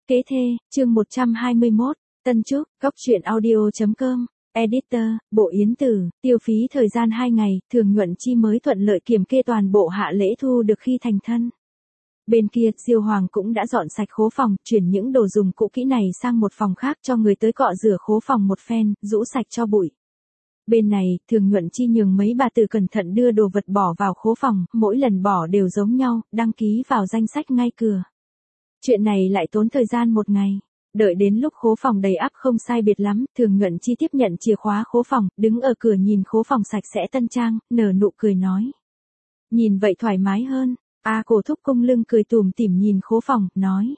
Kế thê, chương 121, Tân Trúc, Cóc truyện audio.com, Editor, Bộ Yến Tử, tiêu phí thời gian 2 ngày, Thường Nhuận Chi mới thuận lợi kiểm kê toàn bộ hạ lễ thu được khi thành thân. Bên kia, Diêu Hoàng cũng đã dọn sạch khố phòng, chuyển những đồ dùng cũ kỹ này sang một phòng khác cho người tới cọ rửa khố phòng một phen, rũ sạch cho bụi. Bên này, Thường Nhuận Chi nhường mấy bà tử cẩn thận đưa đồ vật bỏ vào khố phòng, mỗi lần bỏ đều giống nhau, đăng ký vào danh sách ngay cửa. Chuyện này lại tốn thời gian 1 ngày. Đợi đến lúc khố phòng đầy ắp không sai biệt lắm, Thường Nhuận Chi tiếp nhận chìa khóa khố phòng, đứng ở cửa nhìn khố phòng sạch sẽ tân trang, nở nụ cười nói. Nhìn vậy thoải mái hơn. A Cổ Thúc cung lưng cười tủm tỉm nhìn khố phòng, nói.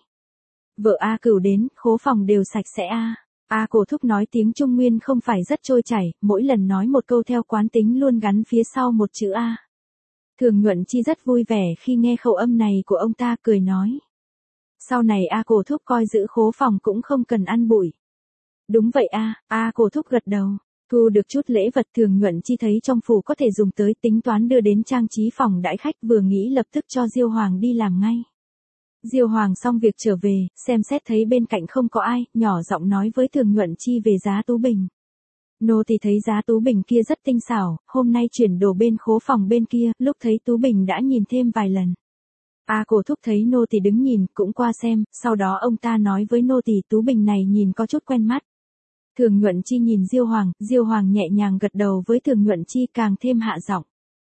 Vợ A Cửu đến, khố phòng đều sạch sẽ a. A Cổ Thúc nói tiếng Trung Nguyên không phải rất trôi chảy, mỗi lần nói một câu theo quán tính luôn gắn phía sau một chữ A. Thường Nhuận Chi rất vui vẻ khi nghe khẩu âm này của ông ta, cười nói. Sau này A Cổ Thúc coi giữ khố phòng cũng không cần ăn bụi. Đúng vậy a. A Cổ Thúc gật đầu. Thu được chút lễ vật, Thường Nhuận Chi thấy trong phủ có thể dùng tới, tính toán đưa đến trang trí phòng đãi khách, vừa nghĩ lập tức cho Diêu Hoàng đi làm ngay. Diêu Hoàng xong việc trở về, xem xét thấy bên cạnh không có ai, nhỏ giọng nói với Thường Nhuận Chi về giá tú bình. Nô tỳ thấy giá tú bình kia rất tinh xảo, hôm nay chuyển đồ bên khố phòng bên kia, lúc thấy tú bình đã nhìn thêm vài lần. A Cổ Thúc thấy nô tỳ đứng nhìn, cũng qua xem, sau đó ông ta nói với nô tỳ tú bình này nhìn có chút quen mắt. Thường Nhuận Chi nhìn Diêu Hoàng nhẹ nhàng gật đầu với Thường Nhuận Chi, càng thêm hạ giọng.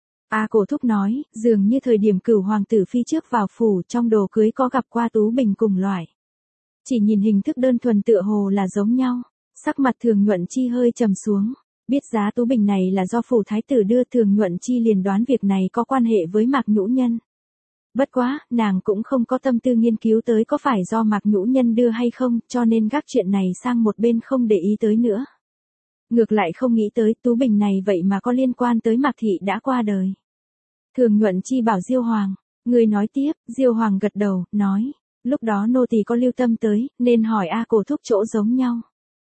A Cổ Thúc nói, dường như thời điểm Cửu hoàng tử phi trước vào phủ, trong đồ cưới có gặp qua tú bình cùng loại. Chỉ nhìn hình thức đơn thuần tựa hồ là giống nhau. Sắc mặt Thường Nhuận Chi hơi trầm xuống. Biết giá tú bình này là do phủ thái tử đưa, Thường Nhuận Chi liền đoán việc này có quan hệ với Mạc Nhũ Nhân. Bất quá, nàng cũng không có tâm tư nghiên cứu tới có phải do Mạc Nhũ Nhân đưa hay không, cho nên gác chuyện này sang một bên không để ý tới nữa. Ngược lại không nghĩ tới tú bình này vậy mà có liên quan tới Mạc Thị đã qua đời. Thường Nhuận Chi bảo Diêu Hoàng, người nói tiếp. Diêu Hoàng gật đầu, nói, lúc đó nô tỳ có lưu tâm tới, nên hỏi A Cổ Thúc chỗ giống nhau.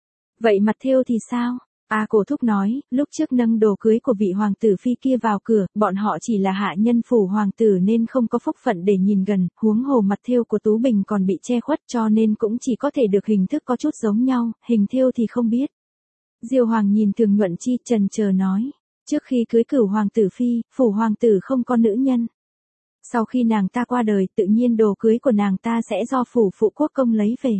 Vậy mặt thêu thì sao? A Cổ Thúc nói, lúc trước nâng đồ cưới của vị hoàng tử phi kia vào cửa, bọn họ chỉ là hạ nhân phủ hoàng tử nên không có phúc phận để nhìn gần, huống hồ mặt thêu của tú bình còn bị che khuất cho nên cũng chỉ có thể được hình thức có chút giống nhau, hình thêu thì không biết. Diêu Hoàng nhìn Thường Nhuận Chi chần chờ nói, trước khi cưới Cửu hoàng tử phi, phủ hoàng tử không có nữ nhân. Sau khi nàng ta qua đời, tự nhiên đồ cưới của nàng ta sẽ do phủ phụ quốc công lấy về.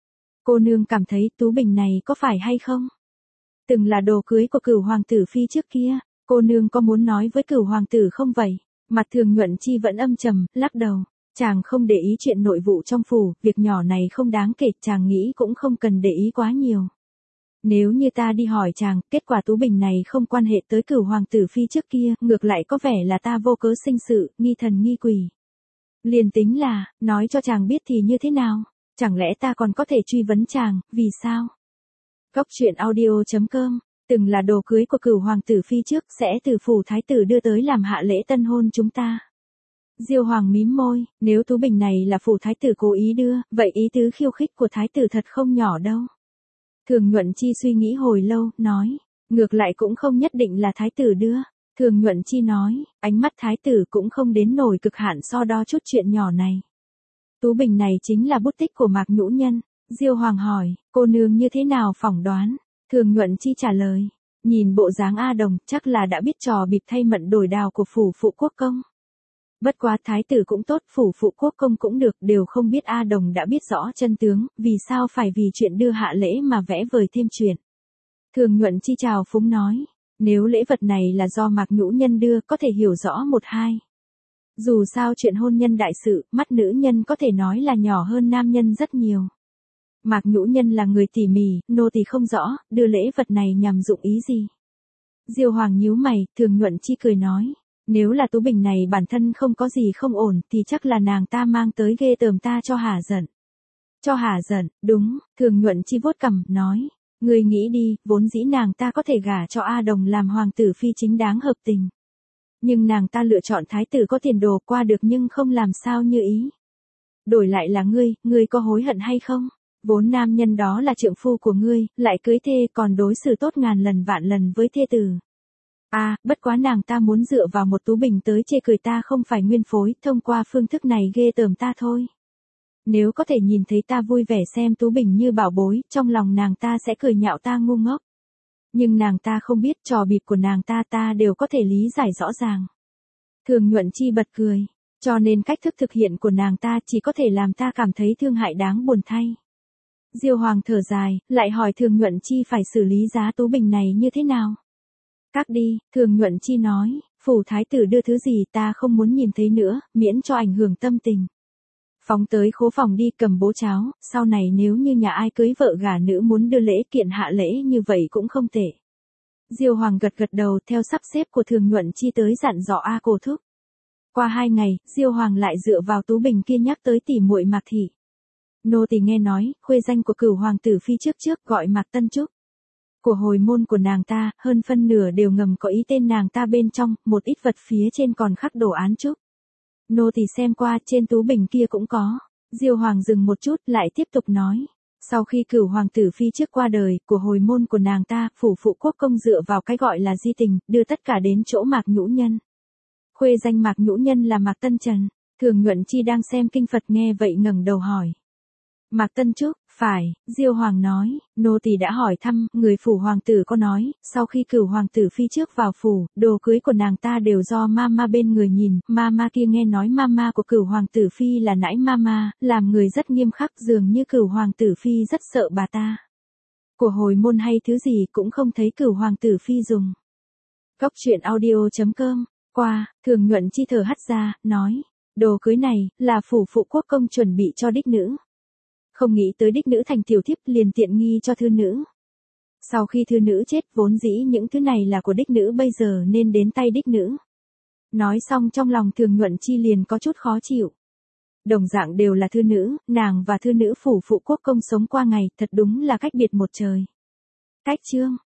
Cô nương cảm thấy tú bình này có phải hay không? Từng là đồ cưới của Cửu hoàng tử phi trước kia, cô nương có muốn nói với Cửu hoàng tử không vậy? Mặt Thường Nhuận Chi vẫn âm trầm, lắc đầu, chàng không để ý chuyện nội vụ trong phủ, việc nhỏ này không đáng kể, chàng nghĩ cũng không cần để ý quá nhiều. Nếu như ta đi hỏi chàng, kết quả tú bình này không quan hệ tới Cửu hoàng tử phi trước kia, ngược lại có vẻ là ta vô cớ sinh sự, nghi thần nghi quỷ. Liền tính là, nói cho chàng biết thì như thế nào? Chẳng lẽ ta còn có thể truy vấn chàng, vì sao? Cóc truyện audio.com, từng là đồ cưới của Cửu hoàng tử phi trước, sẽ từ phủ thái tử đưa tới làm hạ lễ tân hôn chúng ta. Diêu Hoàng mím môi, nếu tú bình này là phủ thái tử cố ý đưa, vậy ý tứ khiêu khích của thái tử thật không nhỏ đâu. Thường Nhuận Chi suy nghĩ hồi lâu, nói, ngược lại cũng không nhất định là thái tử đưa. Thường Nhuận Chi nói, ánh mắt thái tử cũng không đến nổi cực hạn so đo chút chuyện nhỏ này. Tú bình này chính là bút tích của Mạc Nhũ Nhân. Diêu Hoàng hỏi, cô nương như thế nào phỏng đoán? Thường Nhuận Chi trả lời, nhìn bộ dáng A Đồng, chắc là đã biết trò bịp thay mận đổi đào của phủ phụ quốc công. Bất quá thái tử cũng tốt, phủ phụ quốc công cũng được, đều không biết A Đồng đã biết rõ chân tướng, vì sao phải vì chuyện đưa hạ lễ mà vẽ vời thêm chuyện. Thường Nhuận Chi chào phúng nói, nếu lễ vật này là do Mạc Nhũ Nhân đưa, có thể hiểu rõ một hai. Dù sao chuyện hôn nhân đại sự, mắt nữ nhân có thể nói là nhỏ hơn nam nhân rất nhiều. Mạc Nhũ Nhân là người tỉ mỉ, nô tỳ không rõ, đưa lễ vật này nhằm dụng ý gì. Diêu Hoàng nhíu mày, Thường Nhuận Chi cười nói, nếu là tú bình này bản thân không có gì không ổn, thì chắc là nàng ta mang tới ghê tởm ta cho hả giận. Cho hả giận, đúng, Thường Nhuận Chi vuốt cằm, nói, người nghĩ đi, vốn dĩ nàng ta có thể gả cho A Đồng làm hoàng tử phi chính đáng hợp tình. Nhưng nàng ta lựa chọn thái tử có tiền đồ, qua được nhưng không làm sao như ý. Đổi lại là ngươi có hối hận hay không? Vốn nam nhân đó là trượng phu của ngươi, lại cưới thê còn đối xử tốt ngàn lần vạn lần với thê tử. Bất quá nàng ta muốn dựa vào một tú bình tới chê cười ta không phải nguyên phối, thông qua phương thức này ghê tởm ta thôi. Nếu có thể nhìn thấy ta vui vẻ xem Tú Bình như bảo bối, trong lòng nàng ta sẽ cười nhạo ta ngu ngốc. Nhưng nàng ta không biết trò bịp của nàng ta đều có thể lý giải rõ ràng. Thường Nhuận Chi bật cười, cho nên cách thức thực hiện của nàng ta chỉ có thể làm ta cảm thấy thương hại đáng buồn thay. Diêu Hoàng thở dài, lại hỏi Thường Nhuận Chi phải xử lý giá Tú Bình này như thế nào. Các đi, Thường Nhuận Chi nói, phủ thái tử đưa thứ gì ta không muốn nhìn thấy nữa, miễn cho ảnh hưởng tâm tình. Phóng tới khố phòng đi cầm bố cháo, sau này nếu như nhà ai cưới vợ gả nữ muốn đưa lễ kiện hạ lễ như vậy cũng không tệ. Diêu Hoàng gật gật đầu theo sắp xếp của Thường Nhuận Chi tới dặn dò A Cô thúc. Qua 2 ngày, Diêu Hoàng lại dựa vào Tú Bình kia nhắc tới tỉ muội Mạc Thị. Nô tỳ nghe nói, khuê danh của cửu hoàng tử phi trước gọi Mạc Tân Trúc. Của hồi môn của nàng ta, hơn phân nửa đều ngầm có ý tên nàng ta bên trong, một ít vật phía trên còn khắc đồ án trúc. Nô tỳ xem qua, trên Tú Bình kia cũng có. Diêu Hoàng dừng một chút, lại tiếp tục nói. Sau khi cửu hoàng tử phi trước qua đời, của hồi môn của nàng ta, phủ phụ quốc công dựa vào cái gọi là di tình, đưa tất cả đến chỗ Mạc Nhũ Nhân. Khuê danh Mạc Nhũ Nhân là Mạc Tân Trần. Thường Nhuận Chi đang xem kinh Phật nghe vậy ngẩng đầu hỏi. Mạc Tân Trúc, phải, Diêu Hoàng nói, nô tỳ đã hỏi thăm, người phủ hoàng tử có nói, sau khi cửu hoàng tử phi trước vào phủ, đồ cưới của nàng ta đều do mama bên người nhìn, mama kia nghe nói mama của cửu hoàng tử phi là nãi mama, làm người rất nghiêm khắc dường như cửu hoàng tử phi rất sợ bà ta. Của hồi môn hay thứ gì cũng không thấy cửu hoàng tử phi dùng. Góc truyện audio.com, qua, Thường Nhuận Chi thở hắt ra, nói, đồ cưới này, là phủ phụ quốc công chuẩn bị cho đích nữ. Không nghĩ tới đích nữ thành tiểu thiếp liền tiện nghi cho thư nữ. Sau khi thư nữ chết vốn dĩ những thứ này là của đích nữ bây giờ nên đến tay đích nữ. Nói xong trong lòng Thường Nhuận Chi liền có chút khó chịu. Đồng dạng đều là thư nữ, nàng và thư nữ phủ phụ quốc công sống qua ngày thật đúng là cách biệt một trời. Cách chương.